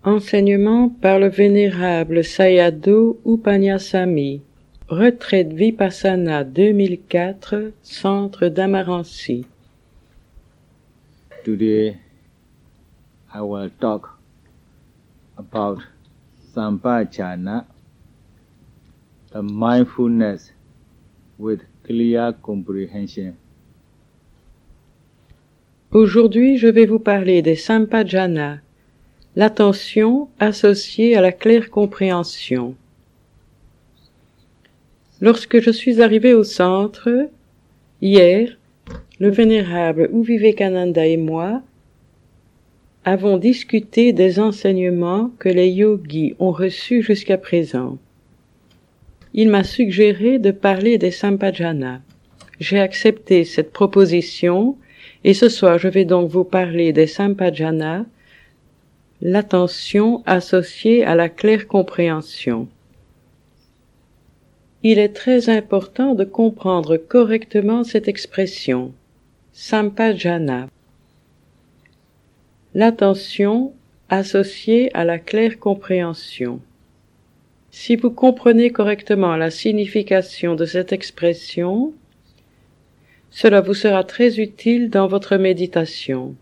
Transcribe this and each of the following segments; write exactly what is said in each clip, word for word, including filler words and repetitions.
Enseignement par le vénérable Sayadaw Upanyasamy. Retraite Vipassana deux mille quatre, Centre d'Amarancy. Today, I will talk about Sampajana, a mindfulness with clear comprehension. Aujourd'hui, je vais vous parler des Sampajana, l'attention associée à la claire compréhension. Lorsque je suis arrivé au centre, hier, le vénérable U Vivekananda et moi avons discuté des enseignements que les yogis ont reçus jusqu'à présent. Il m'a suggéré de parler des Sampajana. J'ai accepté cette proposition et ce soir je vais donc vous parler des Sampajana, l'attention associée à la claire compréhension. Il est très important de comprendre correctement cette expression, Sampajana. L'attention associée à la claire compréhension. Si vous comprenez correctement la signification de cette expression, cela vous sera très utile dans votre méditation.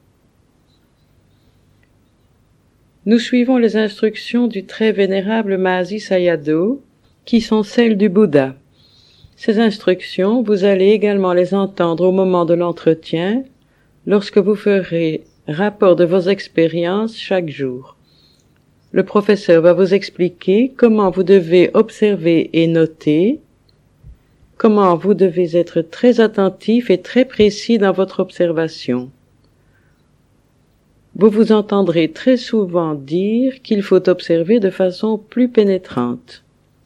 Nous suivons les instructions du très vénérable Mahasi Sayadaw, qui sont celles du Bouddha. Ces instructions, vous allez également les entendre au moment de l'entretien, lorsque vous ferez rapport de vos expériences chaque jour. Le professeur va vous expliquer comment vous devez observer et noter, comment vous devez être très attentif et très précis dans votre observation. Vous vous entendrez très souvent dire qu'il faut observer de façon plus pénétrante.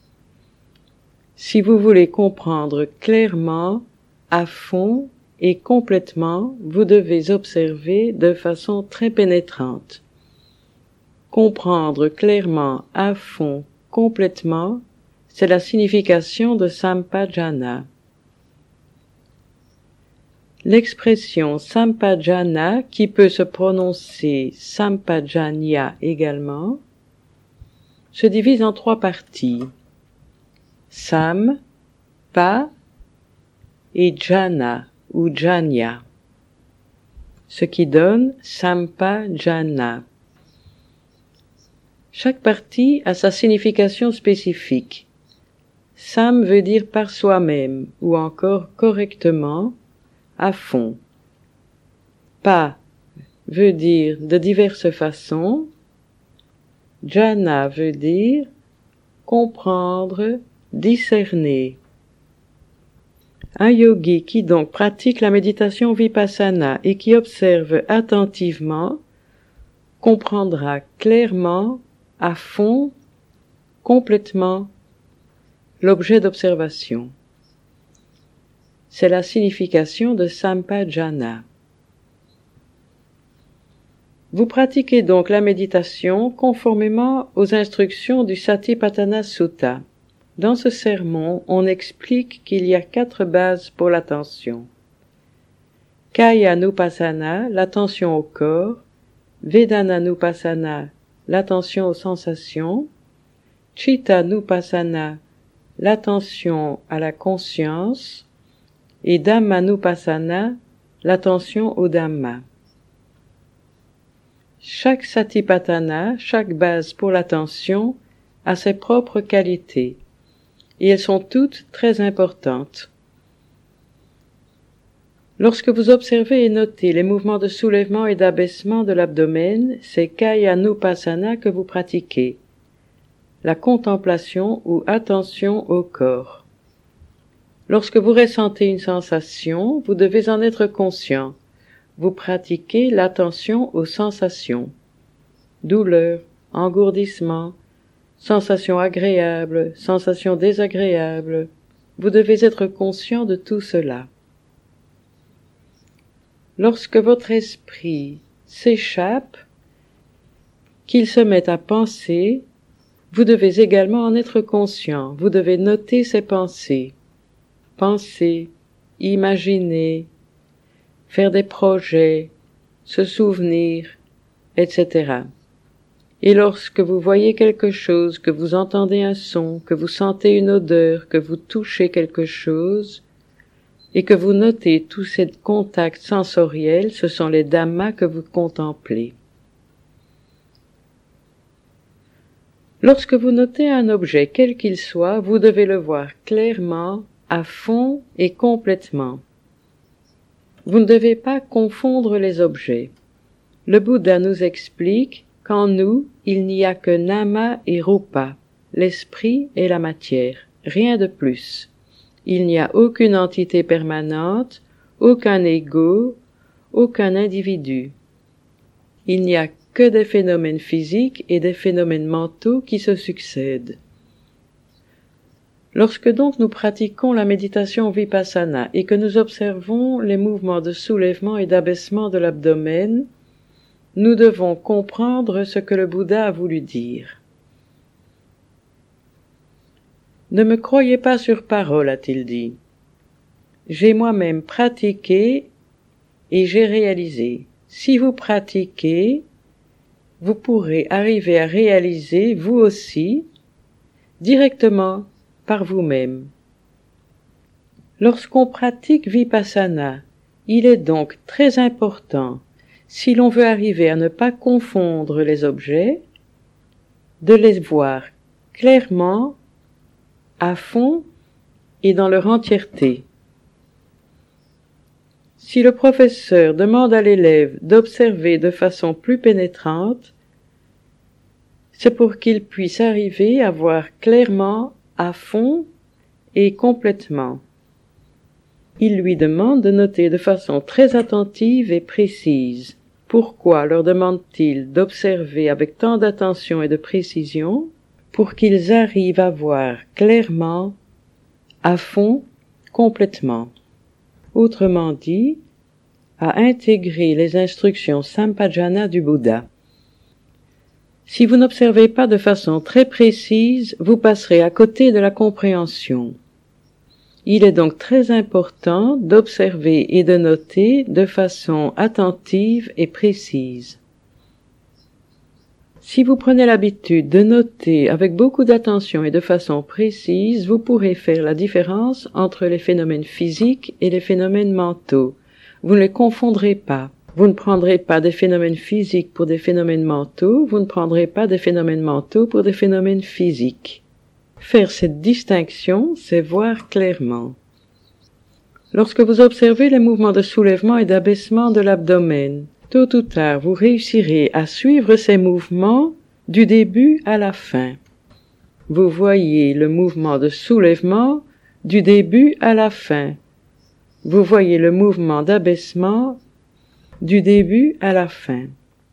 Si vous voulez comprendre clairement, à fond et complètement, vous devez observer de façon très pénétrante. Comprendre clairement, à fond, complètement, c'est la signification de Sampajana. L'expression Sampajana, qui peut se prononcer Sampajanya également, se divise en trois parties. Sam, Pa et Jana ou Janya, ce qui donne Sampajana. Chaque partie a sa signification spécifique. Sam veut dire par soi-même ou encore correctement, à fond. Pa veut dire de diverses façons. Jana veut dire comprendre, discerner. Un yogi qui donc pratique la méditation vipassana et qui observe attentivement comprendra clairement, à fond, complètement l'objet d'observation. C'est la signification de Sampajana. Vous pratiquez donc la méditation conformément aux instructions du Satipatthana Sutta. Dans ce sermon, on explique qu'il y a quatre bases pour l'attention. Kaya-nupassana, l'attention au corps, Vedana-nupassana, l'attention aux sensations, Chitta-nupassana, l'attention à la conscience, et Dhamma-nupassana, l'attention au Dhamma. Chaque Satipatthana, chaque base pour l'attention, a ses propres qualités, et elles sont toutes très importantes. Lorsque vous observez et notez les mouvements de soulèvement et d'abaissement de l'abdomen, c'est Kaya-nupassana que vous pratiquez, la contemplation ou attention au corps. Lorsque vous ressentez une sensation, vous devez en être conscient. Vous pratiquez l'attention aux sensations. Douleur, engourdissement, sensations agréables, sensations désagréables. Vous devez être conscient de tout cela. Lorsque votre esprit s'échappe, qu'il se met à penser, vous devez également en être conscient. Vous devez noter ces pensées. Penser, imaginer, faire des projets, se souvenir, et cetera. Et lorsque vous voyez quelque chose, que vous entendez un son, que vous sentez une odeur, que vous touchez quelque chose, et que vous notez tous ces contacts sensoriels, ce sont les dhammas que vous contemplez. Lorsque vous notez un objet, quel qu'il soit, vous devez le voir clairement, à fond et complètement. Vous ne devez pas confondre les objets. Le Bouddha nous explique qu'en nous, il n'y a que nama et rupa, l'esprit et la matière, rien de plus. Il n'y a aucune entité permanente, aucun ego, aucun individu. Il n'y a que des phénomènes physiques et des phénomènes mentaux qui se succèdent. Lorsque donc nous pratiquons la méditation vipassana et que nous observons les mouvements de soulèvement et d'abaissement de l'abdomen, nous devons comprendre ce que le Bouddha a voulu dire. Ne me croyez pas sur parole, a-t-il dit. J'ai moi-même pratiqué et j'ai réalisé. Si vous pratiquez, vous pourrez arriver à réaliser, vous aussi, directement par vous-même. Lorsqu'on pratique vipassana, il est donc très important, si l'on veut arriver à ne pas confondre les objets, de les voir clairement, à fond et dans leur entièreté. Si le professeur demande à l'élève d'observer de façon plus pénétrante, c'est pour qu'il puisse arriver à voir clairement, à fond et complètement. Il lui demande de noter de façon très attentive et précise. Pourquoi leur demande-t-il d'observer avec tant d'attention et de précision? Pour qu'ils arrivent à voir clairement, à fond, complètement. Autrement dit, à intégrer les instructions Sampajana du Bouddha. Si vous n'observez pas de façon très précise, vous passerez à côté de la compréhension. Il est donc très important d'observer et de noter de façon attentive et précise. Si vous prenez l'habitude de noter avec beaucoup d'attention et de façon précise, vous pourrez faire la différence entre les phénomènes physiques et les phénomènes mentaux. Vous ne les confondrez pas. Vous ne prendrez pas des phénomènes physiques pour des phénomènes mentaux, vous ne prendrez pas des phénomènes mentaux pour des phénomènes physiques. Faire cette distinction, c'est voir clairement. Lorsque vous observez les mouvements de soulèvement et d'abaissement de l'abdomen, tôt ou tard, vous réussirez à suivre ces mouvements du début à la fin. Vous voyez le mouvement de soulèvement du début à la fin. Vous voyez le mouvement d'abaissement du début à la fin.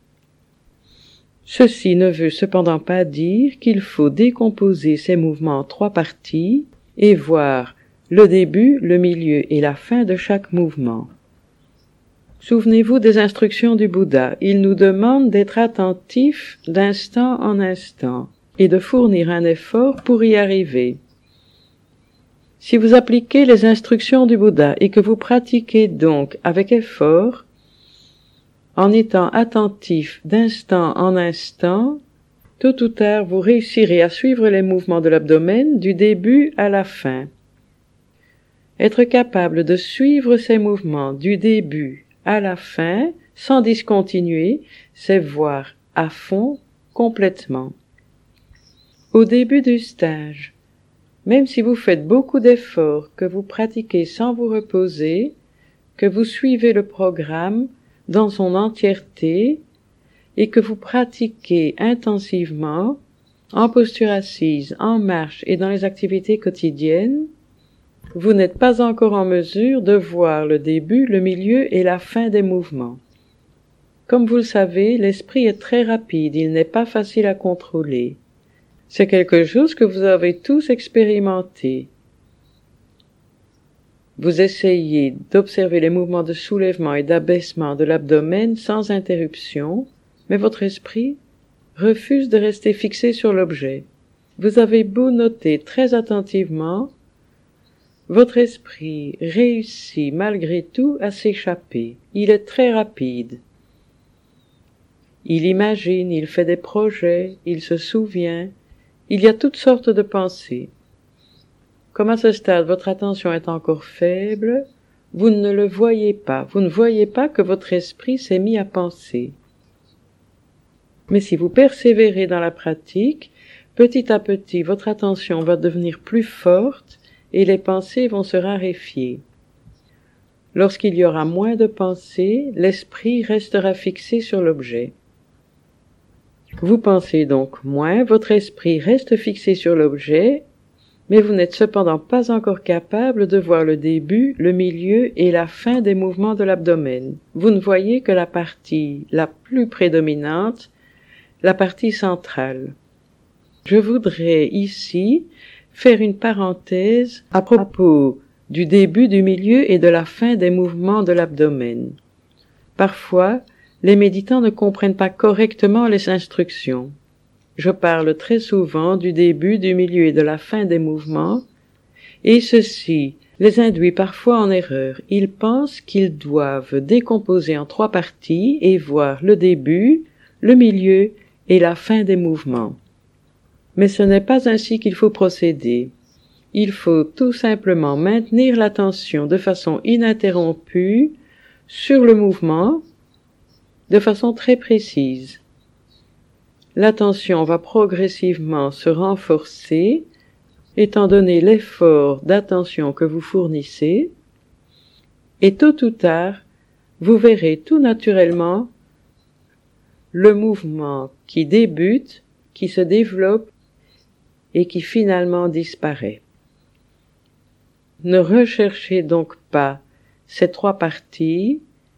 Ceci ne veut cependant pas dire qu'il faut décomposer ces mouvements en trois parties et voir le début, le milieu et la fin de chaque mouvement. Souvenez-vous des instructions du Bouddha. Il nous demande d'être attentifs d'instant en instant et de fournir un effort pour y arriver. Si vous appliquez les instructions du Bouddha et que vous pratiquez donc avec effort, en étant attentif d'instant en instant, tôt ou tard vous réussirez à suivre les mouvements de l'abdomen du début à la fin. Être capable de suivre ces mouvements du début à la fin, sans discontinuer, c'est voir à fond complètement. Au début du stage, même si vous faites beaucoup d'efforts, que vous pratiquez sans vous reposer, que vous suivez le programme dans son entièreté et que vous pratiquez intensivement, en posture assise, en marche et dans les activités quotidiennes, vous n'êtes pas encore en mesure de voir le début, le milieu et la fin des mouvements. Comme vous le savez, l'esprit est très rapide, il n'est pas facile à contrôler. C'est quelque chose que vous avez tous expérimenté. Vous essayez d'observer les mouvements de soulèvement et d'abaissement de l'abdomen sans interruption, mais votre esprit refuse de rester fixé sur l'objet. Vous avez beau noter très attentivement, votre esprit réussit malgré tout à s'échapper. Il est très rapide. Il imagine, il fait des projets, il se souvient, il y a toutes sortes de pensées. Comme à ce stade votre attention est encore faible, vous ne le voyez pas, vous ne voyez pas que votre esprit s'est mis à penser. Mais si vous persévérez dans la pratique, petit à petit votre attention va devenir plus forte et les pensées vont se raréfier. Lorsqu'il y aura moins de pensées, l'esprit restera fixé sur l'objet. Vous pensez donc moins, votre esprit reste fixé sur l'objet, mais vous n'êtes cependant pas encore capable de voir le début, le milieu et la fin des mouvements de l'abdomen. Vous ne voyez que la partie la plus prédominante, la partie centrale. Je voudrais ici faire une parenthèse à propos du début, du milieu et de la fin des mouvements de l'abdomen. Parfois, les méditants ne comprennent pas correctement les instructions. Je parle très souvent du début, du milieu et de la fin des mouvements, et ceci les induit parfois en erreur. Ils pensent qu'ils doivent décomposer en trois parties et voir le début, le milieu et la fin des mouvements. Mais ce n'est pas ainsi qu'il faut procéder. Il faut tout simplement maintenir l'attention de façon ininterrompue sur le mouvement, de façon très précise. L'attention va progressivement se renforcer, étant donné l'effort d'attention que vous fournissez, et tôt ou tard, vous verrez tout naturellement le mouvement qui débute, qui se développe et qui finalement disparaît. Ne recherchez donc pas ces trois parties,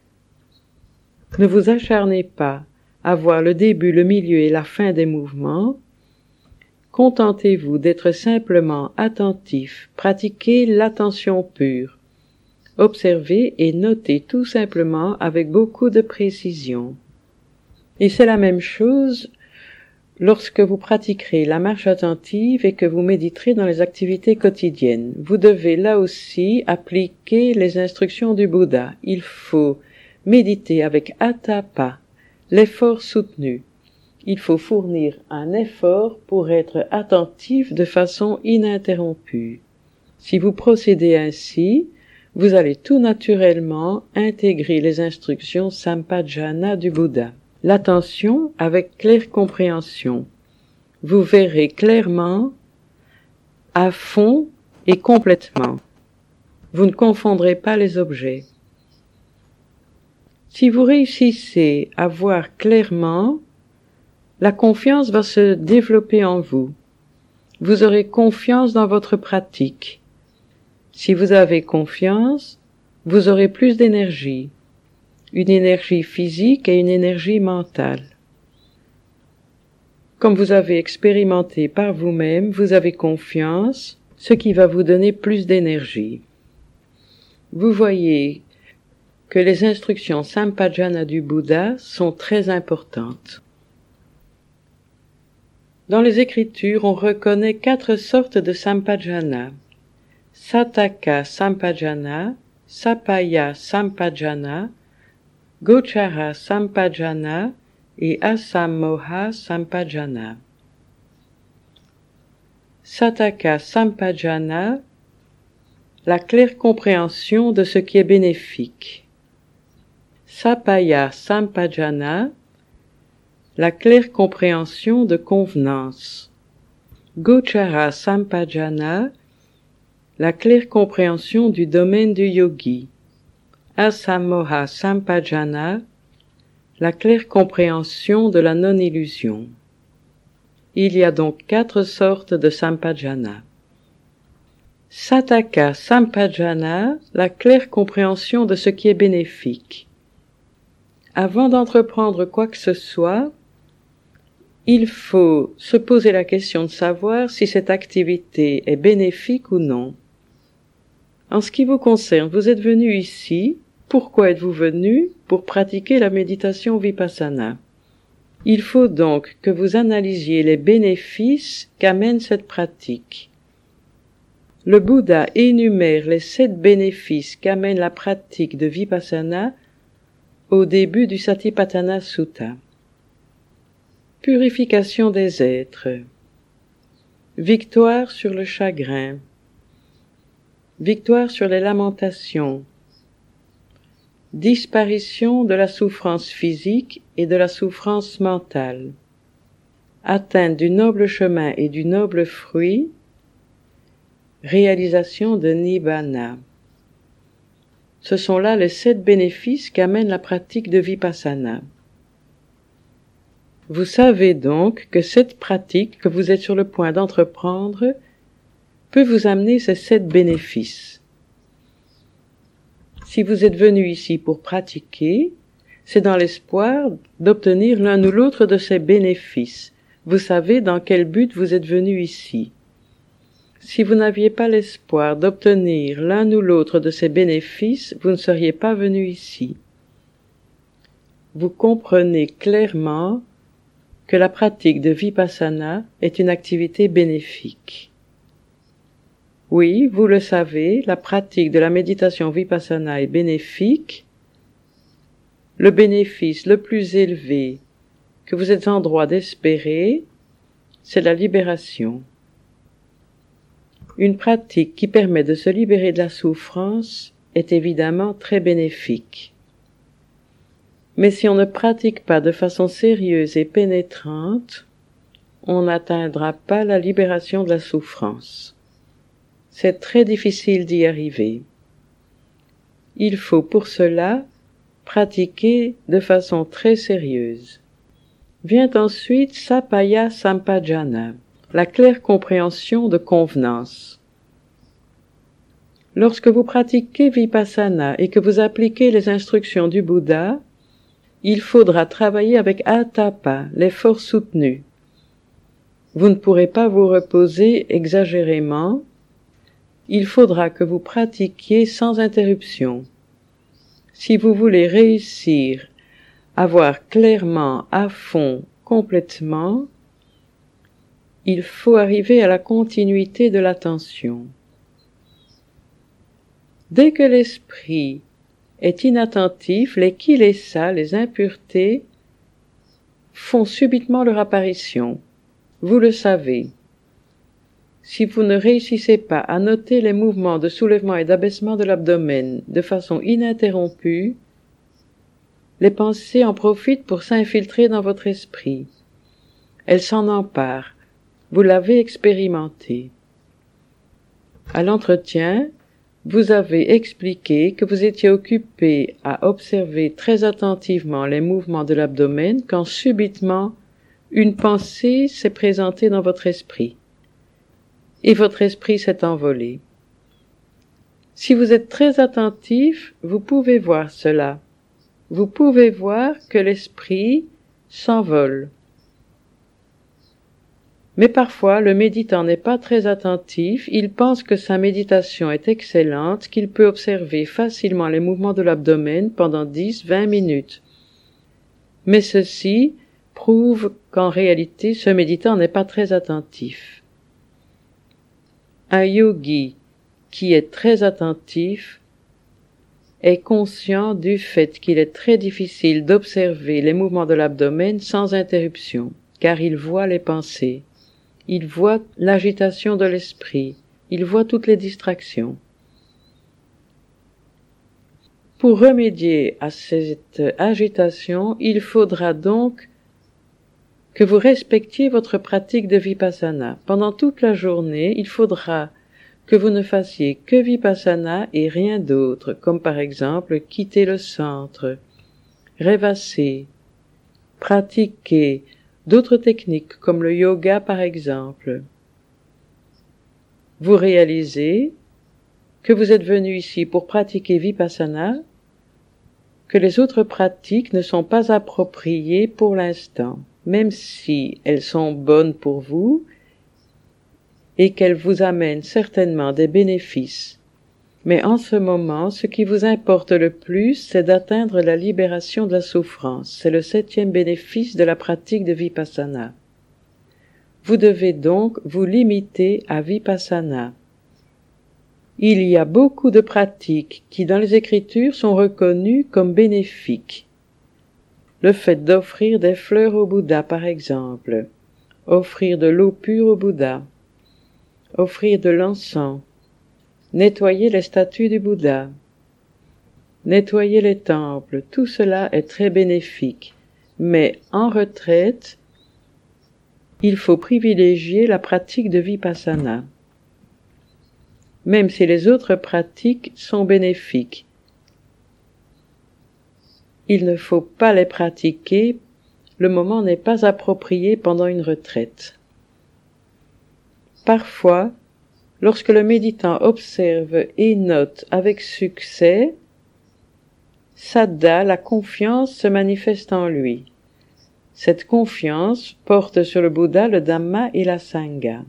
ne vous acharnez pas à voir le début, le milieu et la fin des mouvements. Contentez-vous d'être simplement attentif, pratiquez l'attention pure. Observez et notez tout simplement avec beaucoup de précision. Et c'est la même chose lorsque vous pratiquerez la marche attentive et que vous méditerez dans les activités quotidiennes. Vous devez là aussi appliquer les instructions du Bouddha. Il faut méditer avec atapa, l'effort soutenu. Il faut fournir un effort pour être attentif de façon ininterrompue. Si vous procédez ainsi, vous allez tout naturellement intégrer les instructions Sampajana du Bouddha. L'attention avec claire compréhension. Vous verrez clairement, à fond et complètement. Vous ne confondrez pas les objets. Si vous réussissez à voir clairement, la confiance va se développer en vous. Vous aurez confiance dans votre pratique. Si vous avez confiance, vous aurez plus d'énergie, une énergie physique et une énergie mentale. Comme vous avez expérimenté par vous-même, vous avez confiance, ce qui va vous donner plus d'énergie. Vous voyez que les instructions Sampajana du Bouddha sont très importantes. Dans les Écritures, on reconnaît quatre sortes de Sampajana. Sataka Sampajana, Sapaya Sampajana, Gochara Sampajana et Asammoha Sampajana. Sataka Sampajana, la claire compréhension de ce qui est bénéfique. Sapaya Sampajana, la claire compréhension de convenance. Gochara Sampajana, la claire compréhension du domaine du yogi. Asammoha Sampajana, la claire compréhension de la non-illusion. Il y a donc quatre sortes de Sampajana. Sataka Sampajana, la claire compréhension de ce qui est bénéfique. Avant d'entreprendre quoi que ce soit, il faut se poser la question de savoir si cette activité est bénéfique ou non. En ce qui vous concerne, vous êtes venu ici. Pourquoi êtes-vous venu? Pour pratiquer la méditation Vipassana. Il faut donc que vous analysiez les bénéfices qu'amène cette pratique. Le Bouddha énumère les sept bénéfices qu'amène la pratique de Vipassana au début du Satipatthana Sutta. Purification des êtres. Victoire sur le chagrin. Victoire sur les lamentations. Disparition de la souffrance physique et de la souffrance mentale. Atteinte du noble chemin et du noble fruit. Réalisation de Nibbana. Ce sont là les sept bénéfices qu'amène la pratique de Vipassana. Vous savez donc que cette pratique que vous êtes sur le point d'entreprendre peut vous amener ces sept bénéfices. Si vous êtes venu ici pour pratiquer, c'est dans l'espoir d'obtenir l'un ou l'autre de ces bénéfices. Vous savez dans quel but vous êtes venu ici. Si vous n'aviez pas l'espoir d'obtenir l'un ou l'autre de ces bénéfices, vous ne seriez pas venu ici. Vous comprenez clairement que la pratique de Vipassana est une activité bénéfique. Oui, vous le savez, la pratique de la méditation Vipassana est bénéfique. Le bénéfice le plus élevé que vous êtes en droit d'espérer, c'est la libération. Une pratique qui permet de se libérer de la souffrance est évidemment très bénéfique. Mais si on ne pratique pas de façon sérieuse et pénétrante, on n'atteindra pas la libération de la souffrance. C'est très difficile d'y arriver. Il faut pour cela pratiquer de façon très sérieuse. Vient ensuite Sappaya Sampajana, la claire compréhension de convenance. Lorsque vous pratiquez Vipassana et que vous appliquez les instructions du Bouddha, il faudra travailler avec Atapa, l'effort soutenu. Vous ne pourrez pas vous reposer exagérément. Il faudra que vous pratiquiez sans interruption. Si vous voulez réussir à voir clairement, à fond, complètement, il faut arriver à la continuité de l'attention. Dès que l'esprit est inattentif, les kilesa, les impuretés, font subitement leur apparition. Vous le savez. Si vous ne réussissez pas à noter les mouvements de soulèvement et d'abaissement de l'abdomen de façon ininterrompue, les pensées en profitent pour s'infiltrer dans votre esprit. Elles s'en emparent. Vous l'avez expérimenté. À l'entretien, vous avez expliqué que vous étiez occupé à observer très attentivement les mouvements de l'abdomen quand subitement une pensée s'est présentée dans votre esprit et votre esprit s'est envolé. Si vous êtes très attentif, vous pouvez voir cela. Vous pouvez voir que l'esprit s'envole. Mais parfois, le méditant n'est pas très attentif, il pense que sa méditation est excellente, qu'il peut observer facilement les mouvements de l'abdomen pendant dix, vingt minutes. Mais ceci prouve qu'en réalité, ce méditant n'est pas très attentif. Un yogi qui est très attentif est conscient du fait qu'il est très difficile d'observer les mouvements de l'abdomen sans interruption, car il voit les pensées. Il voit l'agitation de l'esprit, il voit toutes les distractions. Pour remédier à cette agitation, il faudra donc que vous respectiez votre pratique de Vipassana. Pendant toute la journée, il faudra que vous ne fassiez que Vipassana et rien d'autre, comme par exemple quitter le centre, rêvasser, pratiquer, d'autres techniques comme le yoga par exemple. Vous réalisez que vous êtes venu ici pour pratiquer Vipassana, que les autres pratiques ne sont pas appropriées pour l'instant, même si elles sont bonnes pour vous et qu'elles vous amènent certainement des bénéfices. Mais en ce moment, ce qui vous importe le plus, c'est d'atteindre la libération de la souffrance. C'est le septième bénéfice de la pratique de Vipassana. Vous devez donc vous limiter à Vipassana. Il y a beaucoup de pratiques qui, dans les Écritures, sont reconnues comme bénéfiques. Le fait d'offrir des fleurs au Bouddha, par exemple, offrir de l'eau pure au Bouddha, offrir de l'encens, nettoyer les statues du Bouddha, nettoyer les temples, tout cela est très bénéfique. Mais en retraite, il faut privilégier la pratique de Vipassana, même si les autres pratiques sont bénéfiques. Il ne faut pas les pratiquer, le moment n'est pas approprié pendant une retraite. Parfois, lorsque le méditant observe et note avec succès, Saddha, la confiance, se manifeste en lui. Cette confiance porte sur le Bouddha, le Dhamma et la Sangha.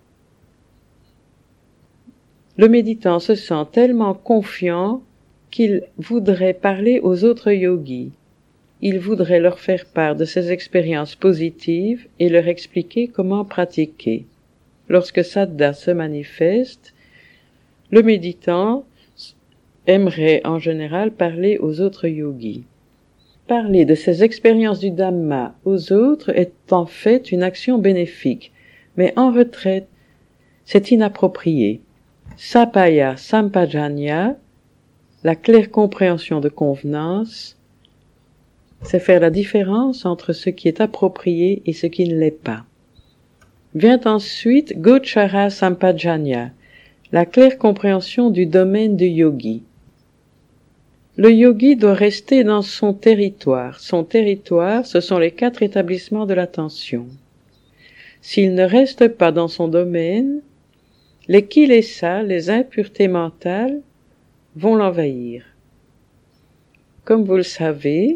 Le méditant se sent tellement confiant qu'il voudrait parler aux autres yogis. Il voudrait leur faire part de ses expériences positives et leur expliquer comment pratiquer. Lorsque Saddha se manifeste, le méditant aimerait en général parler aux autres yogis. Parler de ses expériences du Dhamma aux autres est en fait une action bénéfique, mais en retraite, c'est inapproprié. Sapaya Sampajanya, la claire compréhension de convenance, c'est faire la différence entre ce qui est approprié et ce qui ne l'est pas. Vient ensuite Gochara Sampajanya, la claire compréhension du domaine du yogi. Le yogi doit rester dans son territoire. Son territoire, ce sont les quatre établissements de l'attention. S'il ne reste pas dans son domaine, les kilesa, les impuretés mentales, vont l'envahir. Comme vous le savez,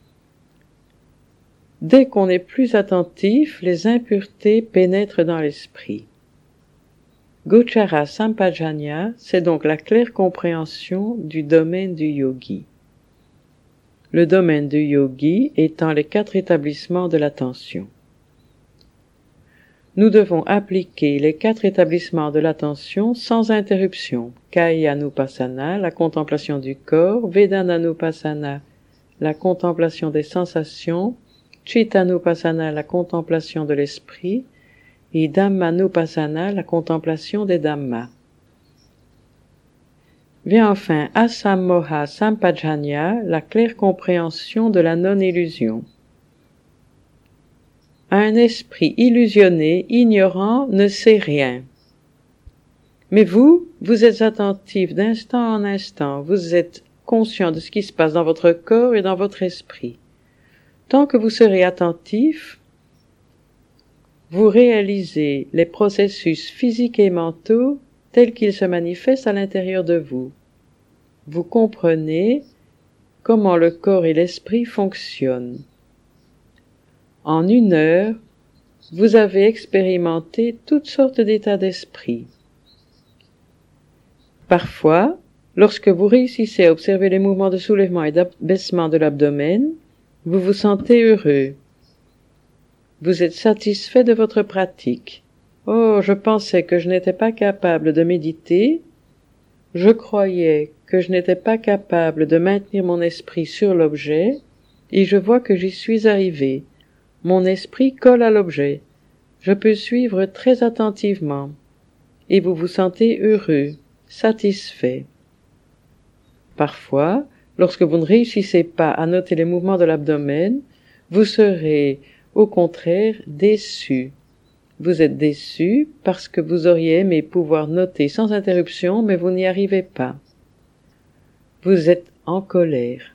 dès qu'on est plus attentif, les impuretés pénètrent dans l'esprit. Gochara Sampajanya, c'est donc la claire compréhension du domaine du yogi. Le domaine du yogi étant les quatre établissements de l'attention. Nous devons appliquer les quatre établissements de l'attention sans interruption. Kayanupassana, la contemplation du corps, Vedananupassana, la contemplation des sensations, Chittanupassana, la contemplation de l'esprit, et Dhammanupassana, la contemplation des Dhammas. Vient enfin Asammoha Sampajanya, la claire compréhension de la non-illusion. Un esprit illusionné, ignorant, ne sait rien. Mais vous, vous êtes attentif d'instant en instant, vous êtes conscient de ce qui se passe dans votre corps et dans votre esprit. Tant que vous serez attentif, vous réalisez les processus physiques et mentaux tels qu'ils se manifestent à l'intérieur de vous. Vous comprenez comment le corps et l'esprit fonctionnent. En une heure, vous avez expérimenté toutes sortes d'états d'esprit. Parfois, lorsque vous réussissez à observer les mouvements de soulèvement et d'abaissement de l'abdomen, vous vous sentez heureux. Vous êtes satisfait de votre pratique. Oh, je pensais que je n'étais pas capable de méditer. Je croyais que je n'étais pas capable de maintenir mon esprit sur l'objet, et je vois que j'y suis arrivé. Mon esprit colle à l'objet. Je peux suivre très attentivement. Et vous vous sentez heureux, satisfait. Parfois, lorsque vous ne réussissez pas à noter les mouvements de l'abdomen, vous serez au contraire déçu. Vous êtes déçu parce que vous auriez aimé pouvoir noter sans interruption, mais vous n'y arrivez pas. Vous êtes en colère.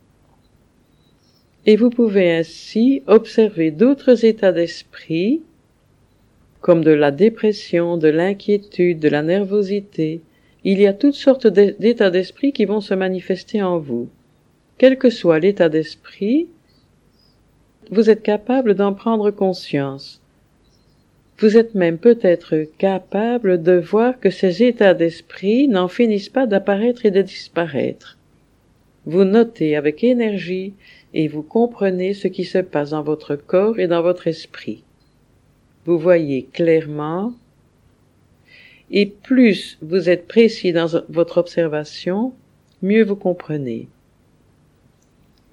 Et vous pouvez ainsi observer d'autres états d'esprit, comme de la dépression, de l'inquiétude, de la nervosité. Il y a toutes sortes d'états d'esprit qui vont se manifester en vous. Quel que soit l'état d'esprit, vous êtes capable d'en prendre conscience. Vous êtes même peut-être capable de voir que ces états d'esprit n'en finissent pas d'apparaître et de disparaître. Vous notez avec énergie et vous comprenez ce qui se passe dans votre corps et dans votre esprit. Vous voyez clairement, et plus vous êtes précis dans votre observation, mieux vous comprenez.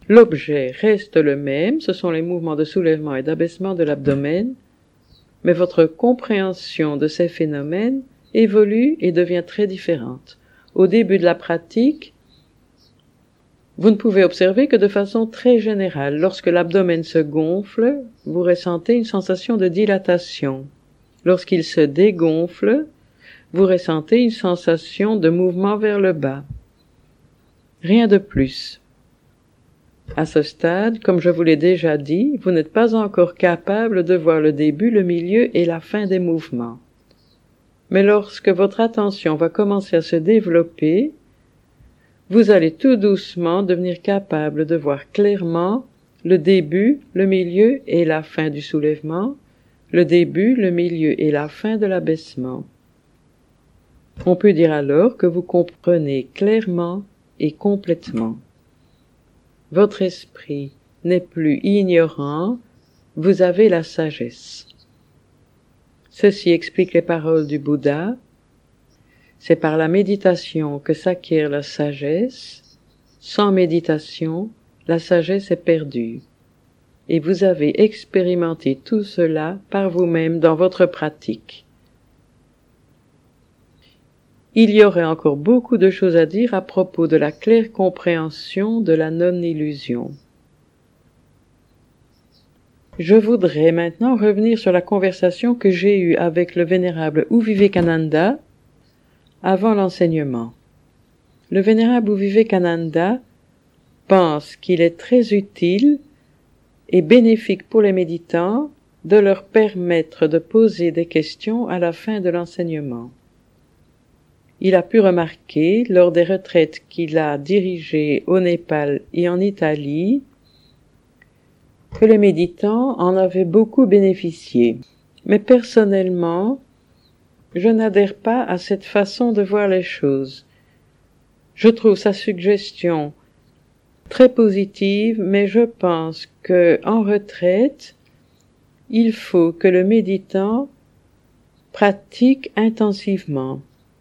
L'objet reste le même, ce sont les mouvements de soulèvement et d'abaissement de l'abdomen, mais votre compréhension de ces phénomènes évolue et devient très différente. Au début de la pratique, vous ne pouvez observer que de façon très générale. Lorsque l'abdomen se gonfle, vous ressentez une sensation de dilatation. Lorsqu'il se dégonfle, vous ressentez une sensation de mouvement vers le bas. Rien de plus. À ce stade, comme je vous l'ai déjà dit, vous n'êtes pas encore capable de voir le début, le milieu et la fin des mouvements. Mais lorsque votre attention va commencer à se développer, vous allez tout doucement devenir capable de voir clairement le début, le milieu et la fin du soulèvement, le début, le milieu et la fin de l'abaissement. On peut dire alors que vous comprenez clairement et complètement. Votre esprit n'est plus ignorant, vous avez la sagesse. Ceci explique les paroles du Bouddha. C'est par la méditation que s'acquiert la sagesse. Sans méditation, la sagesse est perdue. Et vous avez expérimenté tout cela par vous-même dans votre pratique. Il y aurait encore beaucoup de choses à dire à propos de la claire compréhension de la non-illusion. Je voudrais maintenant revenir sur la conversation que j'ai eue avec le vénérable Vivekananda avant l'enseignement. Le vénérable Vivekananda pense qu'il est très utile et bénéfique pour les méditants de leur permettre de poser des questions à la fin de l'enseignement. Il a pu remarquer, lors des retraites qu'il a dirigées au Népal et en Italie, que les méditants en avaient beaucoup bénéficié. Mais personnellement, je n'adhère pas à cette façon de voir les choses. Je trouve sa suggestion très positive, mais je pense que, en retraite, il faut que le méditant pratique intensivement.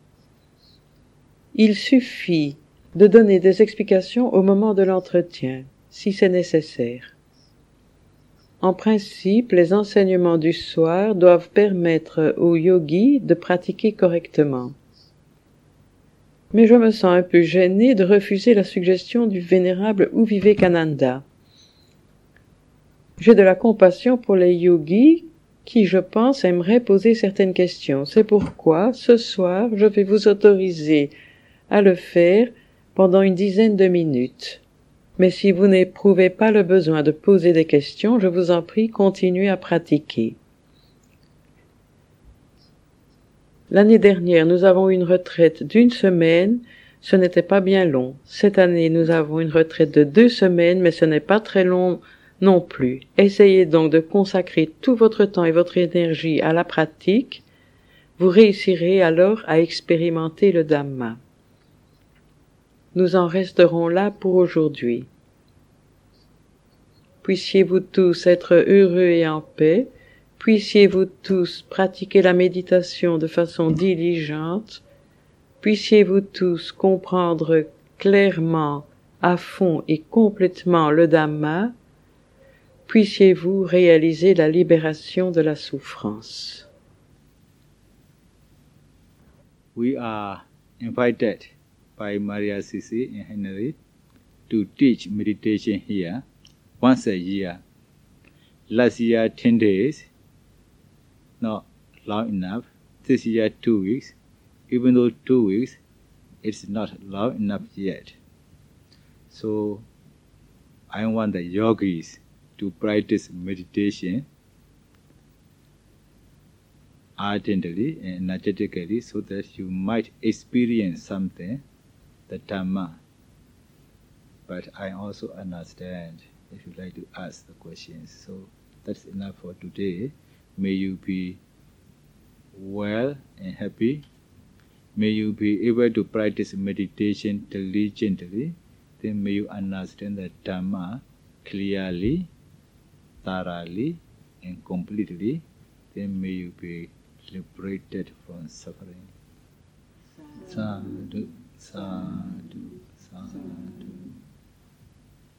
Il suffit de donner des explications au moment de l'entretien, si c'est nécessaire. En principe, les enseignements du soir doivent permettre aux yogis de pratiquer correctement. Mais je me sens un peu gêné de refuser la suggestion du vénérable Vivekananda. J'ai de la compassion pour les yogis qui, je pense, aimeraient poser certaines questions. C'est pourquoi, ce soir, je vais vous autoriser à le faire pendant une dizaine de minutes. Mais si vous n'éprouvez pas le besoin de poser des questions, je vous en prie, continuez à pratiquer. L'année dernière, nous avons eu une retraite d'une semaine, ce n'était pas bien long. Cette année, nous avons une retraite de deux semaines, mais ce n'est pas très long non plus. Essayez donc de consacrer tout votre temps et votre énergie à la pratique. Vous réussirez alors à expérimenter le Dhamma. Nous en resterons là pour aujourd'hui. Puissiez-vous tous être heureux et en paix, puissiez-vous tous pratiquer la méditation de façon diligente, puissiez-vous tous comprendre clairement, à fond et complètement le Dhamma, puissiez-vous réaliser la libération de la souffrance. We are invited by Maria Sisi and Henry to teach meditation here once a year. Last year ten days, not long enough. This year two weeks. Even though two weeks, it's not long enough yet. So I want the yogis to practice meditation ardently and energetically so that you might experience something, the Dhamma. But I also understand if you like to ask the questions. So that's enough for today. May you be well and happy. May you be able to practice meditation diligently. Then may you understand the Dhamma clearly, thoroughly, and completely. Then may you be liberated from suffering. Sadhu, sadhu, sadhu.